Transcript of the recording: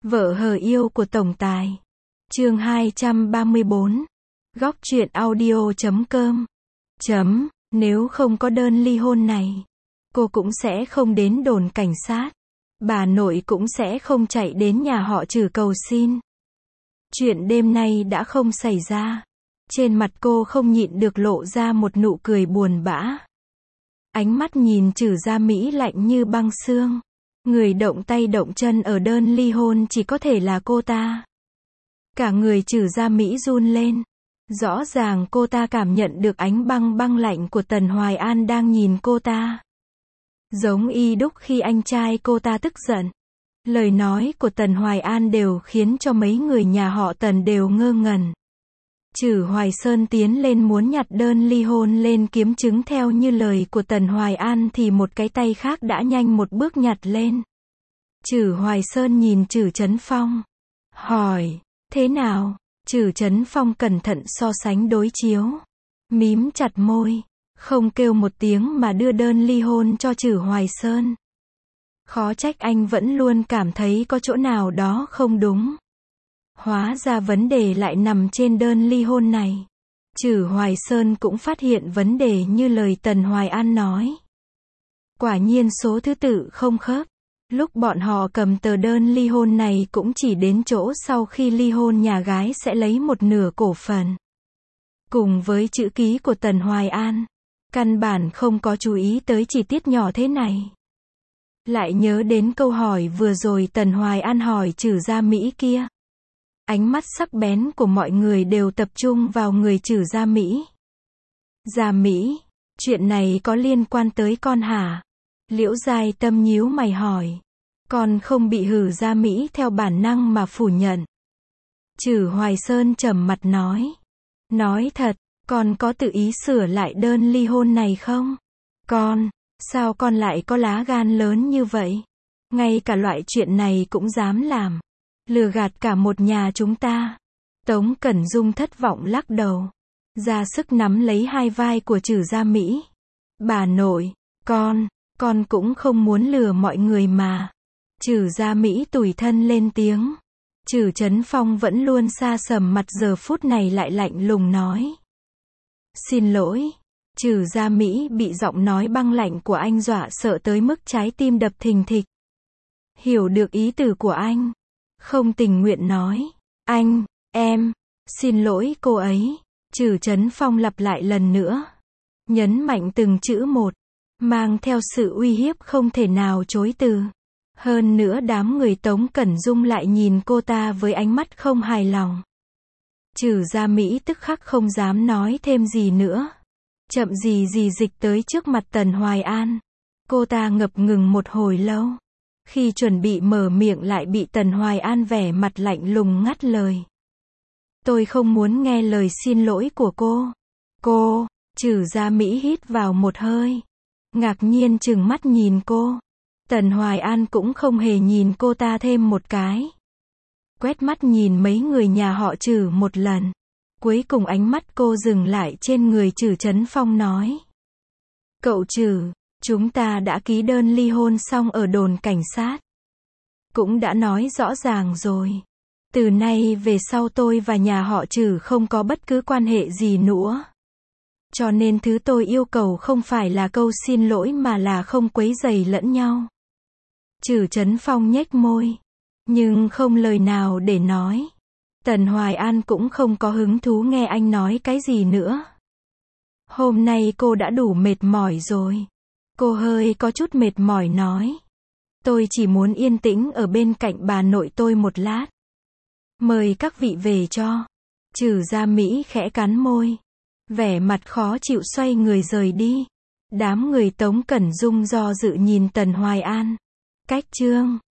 Vợ hờ yêu của tổng tài. Chương 234. Góc truyện audio.com. Nếu không có đơn ly hôn này, cô cũng sẽ không đến đồn cảnh sát. Bà nội cũng sẽ không chạy đến nhà họ Trử cầu xin. Chuyện đêm nay đã không xảy ra. Trên mặt cô không nhịn được lộ ra một nụ cười buồn bã. Ánh mắt nhìn Trử Gia Mỹ lạnh như băng xương. Người động tay động chân ở đơn ly hôn chỉ có thể là cô ta. Cả người Trử Gia Mỹ run lên. Rõ ràng cô ta cảm nhận được ánh băng băng lạnh của Tần Hoài An đang nhìn cô ta. Giống y đúc khi anh trai cô ta tức giận. Lời nói của Tần Hoài An đều khiến cho mấy người nhà họ Tần đều ngơ ngẩn. Trử Hoài Sơn tiến lên muốn nhặt đơn ly hôn lên kiếm chứng theo như lời của Tần Hoài An thì một cái tay khác đã nhanh một bước nhặt lên. Trử Hoài Sơn nhìn Trử Chấn Phong. Hỏi, thế nào? Trử Chấn Phong cẩn thận so sánh đối chiếu. Mím chặt môi. Không kêu một tiếng mà đưa đơn ly hôn cho Trử Hoài Sơn. Khó trách anh vẫn luôn cảm thấy có chỗ nào đó không đúng. Hóa ra vấn đề lại nằm trên đơn ly hôn này. Trử Hoài Sơn cũng phát hiện vấn đề như lời Tần Hoài An nói. Quả nhiên số thứ tự không khớp. Lúc bọn họ cầm tờ đơn ly hôn này cũng chỉ đến chỗ sau khi ly hôn nhà gái sẽ lấy một nửa cổ phần. Cùng với chữ ký của Tần Hoài An. Căn bản không có chú ý tới chi tiết nhỏ thế này. Lại nhớ đến câu hỏi vừa rồi Tần Hoài An hỏi Trử Gia Mỹ kia. Ánh mắt sắc bén của mọi người đều tập trung vào người Trử Gia Mỹ. Gia Mỹ, chuyện này có liên quan tới con hả? Liễu Giai Tâm nhíu mày hỏi. Con không bị hử. Gia Mỹ theo bản năng mà phủ nhận. Trử Hoài Sơn trầm mặt nói. Nói thật, con có tự ý sửa lại đơn ly hôn này không? Con, sao con lại có lá gan lớn như vậy? Ngay cả loại chuyện này cũng dám làm. Lừa gạt cả một nhà chúng ta. Tống Cẩn Dung thất vọng lắc đầu. Ra sức nắm lấy hai vai của Trử Gia Mỹ. Bà nội, con cũng không muốn lừa mọi người mà. Trử Gia Mỹ tủi thân lên tiếng. Trử Chấn Phong vẫn luôn xa sầm mặt giờ phút này lại lạnh lùng nói. Xin lỗi. Trử Gia Mỹ bị giọng nói băng lạnh của anh dọa sợ tới mức trái tim đập thình thịch. Hiểu được ý tứ của anh. Không tình nguyện nói. Em, xin lỗi cô ấy. Trử Chấn Phong lặp lại lần nữa. Nhấn mạnh từng chữ một. Mang theo sự uy hiếp không thể nào chối từ. Hơn nữa đám người Tống Cẩn Dung lại nhìn cô ta với ánh mắt không hài lòng. Trử Gia Mỹ tức khắc không dám nói thêm gì nữa. Chậm gì dịch tới trước mặt Tần Hoài An. Cô ta ngập ngừng một hồi lâu. Khi chuẩn bị mở miệng lại bị Tần Hoài An vẻ mặt lạnh lùng ngắt lời. Tôi không muốn nghe lời xin lỗi của cô. Cô, Trử Gia Mỹ hít vào một hơi. Ngạc nhiên trừng mắt nhìn cô. Tần Hoài An cũng không hề nhìn cô ta thêm một cái. Quét mắt nhìn mấy người nhà họ Trử một lần. Cuối cùng ánh mắt cô dừng lại trên người Trử Chấn Phong nói. Cậu Trử, chúng ta đã ký đơn ly hôn xong ở đồn cảnh sát. Cũng đã nói rõ ràng rồi. Từ nay về sau tôi và nhà họ Trử không có bất cứ quan hệ gì nữa. Cho nên thứ tôi yêu cầu không phải là câu xin lỗi mà là không quấy rầy lẫn nhau. Trử Chấn Phong nhếch môi. Nhưng không lời nào để nói. Tần Hoài An cũng không có hứng thú nghe anh nói cái gì nữa. Hôm nay cô đã đủ mệt mỏi rồi. Cô hơi có chút mệt mỏi nói. Tôi chỉ muốn yên tĩnh ở bên cạnh bà nội tôi một lát. Mời các vị về cho. Trử Gia Mỹ khẽ cắn môi. Vẻ mặt khó chịu xoay người rời đi. Đám người Tống Cẩn Dung do dự nhìn Tần Hoài An. Cách chương